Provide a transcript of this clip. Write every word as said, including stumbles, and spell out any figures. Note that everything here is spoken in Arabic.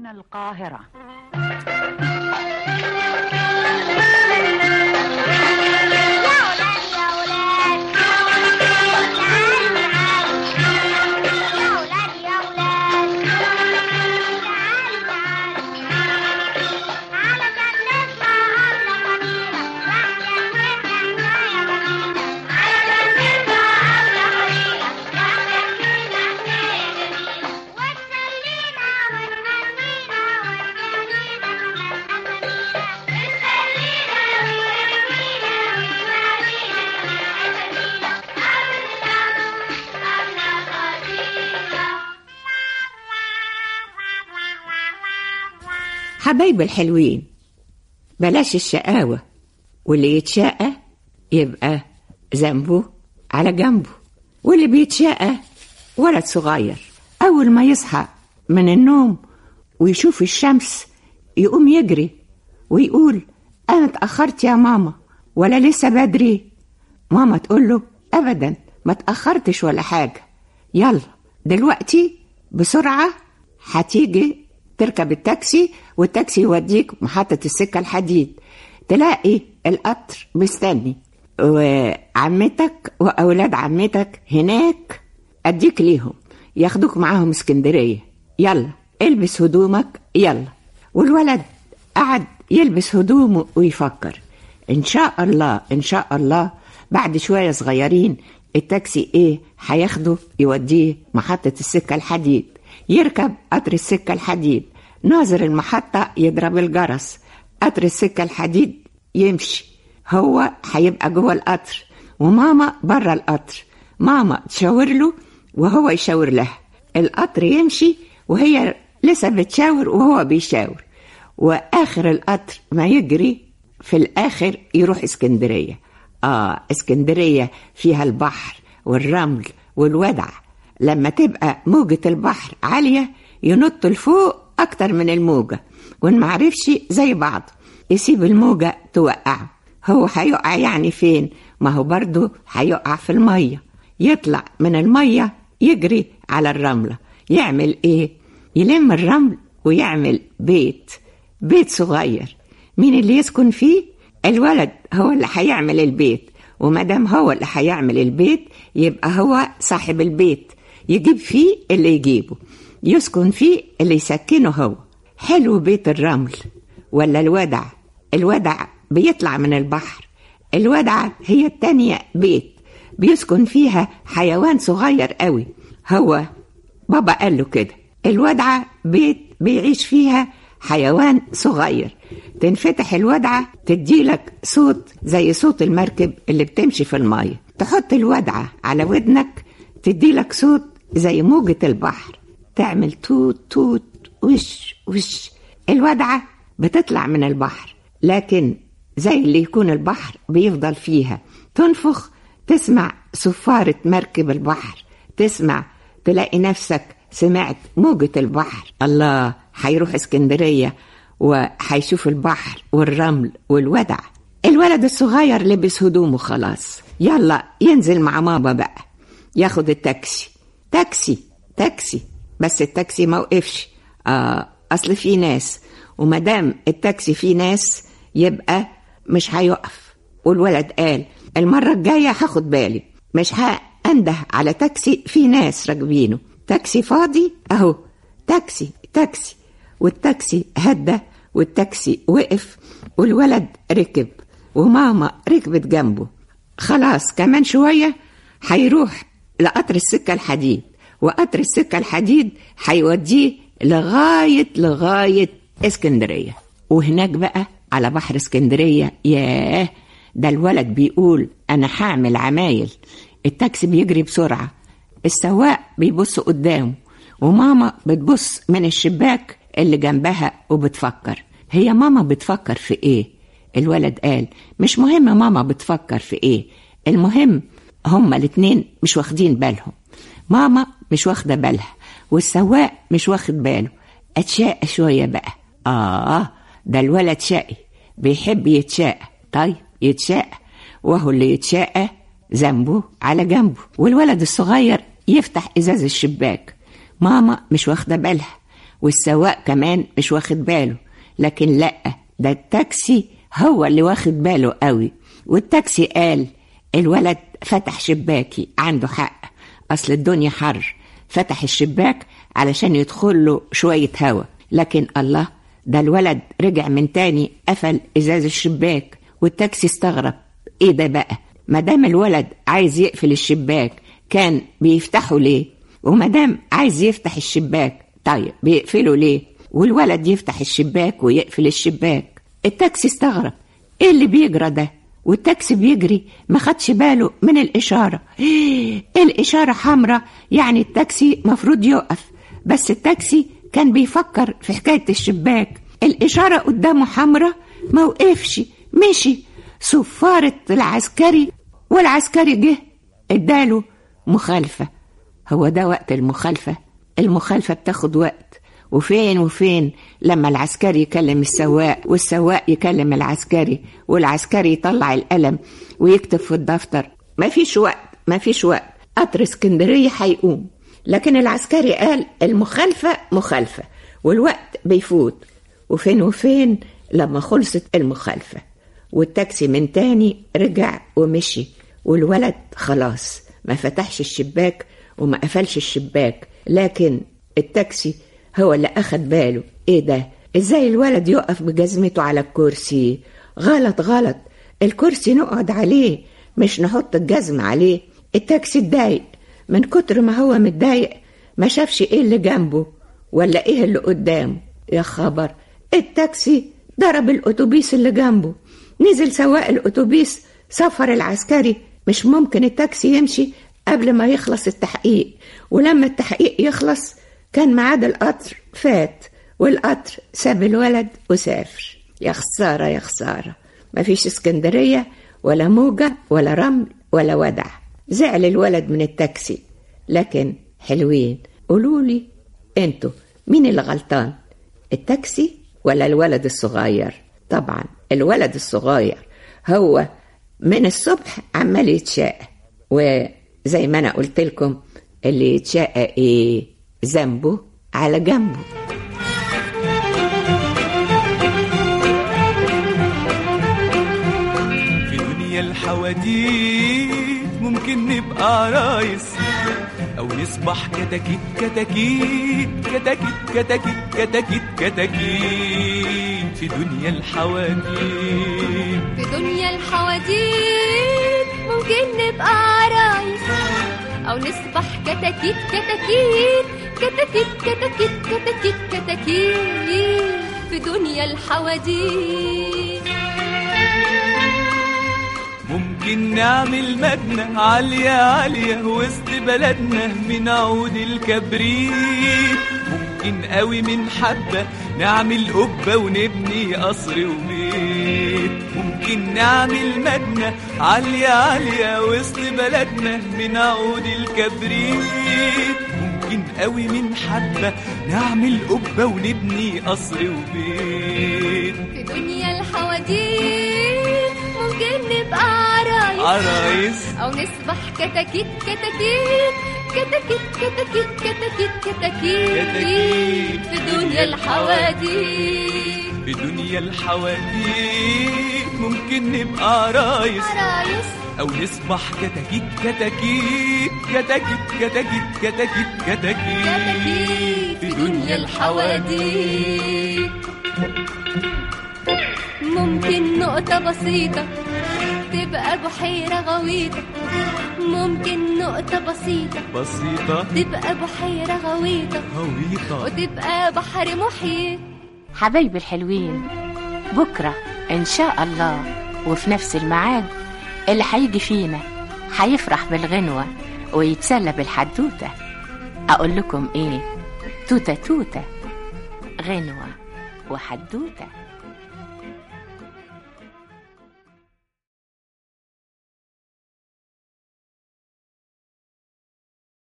هنا القاهرة. حبايبي الحلوين، بلاش الشقاوة، واللي يتشقى يبقى ذنبه على جنبه. واللي بيتشقى ولد صغير أول ما يصحى من النوم ويشوف الشمس يقوم يجري ويقول أنا اتأخرت يا ماما ولا لسه بدري؟ ماما تقول له أبدا ما اتأخرتش ولا حاجة، يلا دلوقتي بسرعة هتيجي تركب التاكسي والتاكسي يوديك محطة السكة الحديد، تلاقي القطر مستني وعمتك وأولاد عمتك هناك أديك ليهم ياخدوك معاهم اسكندرية، يلا البس هدومك يلا. والولد قعد يلبس هدومه ويفكر إن شاء الله إن شاء الله بعد شوية صغيرين التاكسي إيه هياخده يوديه محطة السكة الحديد، يركب قطر السكة الحديد، ناظر المحطة يضرب الجرس، قطر السكة الحديد يمشي، هو هيبقى جوه القطر وماما بره القطر، ماما تشاور له وهو يشاور لها، القطر يمشي وهي لسه بتشاور وهو بيشاور، وآخر القطر ما يجري في الآخر يروح اسكندرية. آه اسكندرية فيها البحر والرمل والودع، لما تبقى موجة البحر عالية ينط لفوق أكتر من الموجة، وإن معرفش زي بعض يسيب الموجة توقعه، هو هيقع يعني فين؟ ما هو برضو هيقع في المية، يطلع من المية يجري على الرملة، يعمل إيه؟ يلم الرمل ويعمل بيت بيت صغير. مين اللي يسكن فيه؟ الولد هو اللي هيعمل البيت، ومادام هو اللي هيعمل البيت يبقى هو صاحب البيت، يجيب فيه اللي يجيبه، يسكن فيه اللي يسكنه هو. حلو بيت الرمل ولا الودع؟ الودع بيطلع من البحر، الودع هي التانية بيت بيسكن فيها حيوان صغير قوي، هو بابا قال له كده، الودعة بيت بيعيش فيها حيوان صغير، تنفتح الودعة تديلك صوت زي صوت المركب اللي بتمشي في المية، تحط الودعة على ودنك تديلك صوت زي موجة البحر، تعمل توت توت وش وش. الودعة بتطلع من البحر، لكن زي اللي يكون البحر بيفضل فيها، تنفخ تسمع صفارة مركب البحر، تسمع تلاقي نفسك سمعت موجة البحر، الله هيروح اسكندرية وهيشوف البحر والرمل والودع. الولد الصغير لبس هدومه خلاص، يلا ينزل مع ماما بقى ياخد التاكسي، تاكسي تاكسي بس التاكسي ما وقفش، آه أصل في ناس، ومدام التاكسي في ناس يبقى مش هيقف، والولد قال المرة الجاية هاخد بالي، مش هأنده على تاكسي في ناس راكبينه، تاكسي فاضي أهو، تاكسي تاكسي. والتاكسي هدى والتاكسي وقف والولد ركب وماما ركبت جنبه، خلاص كمان شوية هيروح لقطر السكة الحديد، وقطر السكة الحديد هيوديه لغاية لغاية اسكندرية، وهناك بقى على بحر اسكندرية ياه، ده الولد بيقول أنا هعمل عمايل، التاكسي بيجري بسرعة، السواق بيبص قدامه، وماما بتبص من الشباك اللي جنبها وبتفكر، هي ماما بتفكر في ايه؟ الولد قال مش مهم ماما بتفكر في ايه، المهم هما الاتنين مش واخدين بالهم، ماما مش واخدة بالها والسواق مش واخد باله، اتشاق شوية بقى، آه ده الولد شقي بيحب يتشاق، طيب يتشاق، وهو اللي يتشاق ذنبه على جنبه. والولد الصغير يفتح إزاز الشباك، ماما مش واخدة بالها والسواق كمان مش واخد باله. لكن لأ، ده التاكسي هو اللي واخد باله قوي. والتاكسي قال الولد فتح شباكي، عنده حق، أصل الدنيا حر، فتح الشباك علشان يدخل له شوية هوا. لكن الله، ده الولد رجع من تاني قفل إزاز الشباك. والتاكسي استغرب، إيه ده بقى؟ مدام الولد عايز يقفل الشباك كان بيفتحه ليه؟ ومدام عايز يفتح الشباك طيب بيقفله ليه؟ والولد يفتح الشباك ويقفل الشباك. التاكسي استغرب، إيه اللي بيجرى ده؟ والتاكسي بيجري ما خدش باله من الإشارة. إيه الإشارة حمراء، يعني التاكسي مفروض يقف. بس التاكسي كان بيفكر في حكاية الشباك. الإشارة قدامه حمراء، ما وقفش، مشي. صفارة العسكري، والعسكري جه اداله مخالفة. هو ده وقت المخالفة؟ المخالفة بتاخد وقت، وفين وفين لما العسكري يكلم السواق والسواق يكلم العسكري والعسكري يطلع القلم ويكتب في الدفتر. ما فيش وقت، ما فيش وقت، قطر اسكندرية هيقوم. لكن العسكري قال المخالفة مخالفة والوقت بيفوت. وفين وفين لما خلصت المخالفة والتاكسي من تاني رجع ومشي، والولد خلاص ما فتحش الشباك وما قفلش الشباك. لكن التاكسي هو اللي أخد باله، إيه ده؟ إزاي الولد يقف بجزمته على الكرسي؟ غلط غلط، الكرسي نقعد عليه مش نحط الجزم عليه. التاكسي اتضايق، من كتر ما هو متضايق ما شافش إيه اللي جنبه ولا إيه اللي قدامه. يا خبر، التاكسي ضرب الأتوبيس اللي جنبه. نزل سواق الأتوبيس صفر العسكري، مش ممكن التاكسي يمشي قبل ما يخلص التحقيق. ولما التحقيق يخلص كان ميعاد القطر فات، والقطر ساب الولد وسافر. يا خسارة يا خسارة، مفيش اسكندرية ولا موجة ولا رمل ولا ودع. زعل الولد من التاكسي. لكن حلوين، قولولي انتوا مين اللي غلطان، التاكسي ولا الولد الصغير؟ طبعا الولد الصغير، هو من الصبح عمال يتشاقى، وزي ما انا قلت لكم اللي يتشاقى ايه ذنبه على جنبه. في دنيا الحواديت ممكن نبقى عرايس او نصبح كتاكيت كتاكيت كتاكيت كتاكيت كتاكيت كتاكيت. في دنيا الحواديت، في دنيا الحواديت ممكن نبقى عرايس او نصبح كتاكيت كتاكيت كتاكيت كتاكيت كتاكيت كتاكيت. في دنيا الحواديت ممكن نعمل مبنى عالية عالية وسط بلدنا من عود الكبريت. ممكن قوي من حبة نعمل قبة ونبني قصر وبيت. ممكن نعمل مبنى عالية عالية وسط بلدنا من عود الكبريت. ممكن قوي من حبة نعمل قبة ونبني قصر وبيت. في دنيا الحواديت ممكن نبقى عرايس عرايس أو نصبح كتاكيت كتاكيت كتاكيت كتاكيت كتاكيت كتاكيت. في دنيا الحواديت، في دنيا الحواديت ممكن نبقى عرايس عرايس أو نصبح كتاكيت كتاكيت كتاكيت كتاكيت كتاكيت كتاكيت. في دنيا الحواديت ممكن نقطة بسيطة تبقى بحيرة غويطة. ممكن نقطة بسيطة بسيطة تبقى بحيرة غويطة غويطة وتبقى بحر محيط. حبايبي الحلوين، بكرة إن شاء الله وفي نفس الميعاد اللي هيجي فينا هيفرح بالغنوة ويتسلى بالحدوتة. أقول لكم إيه؟ توتة توتة، غنوة وحدوتة.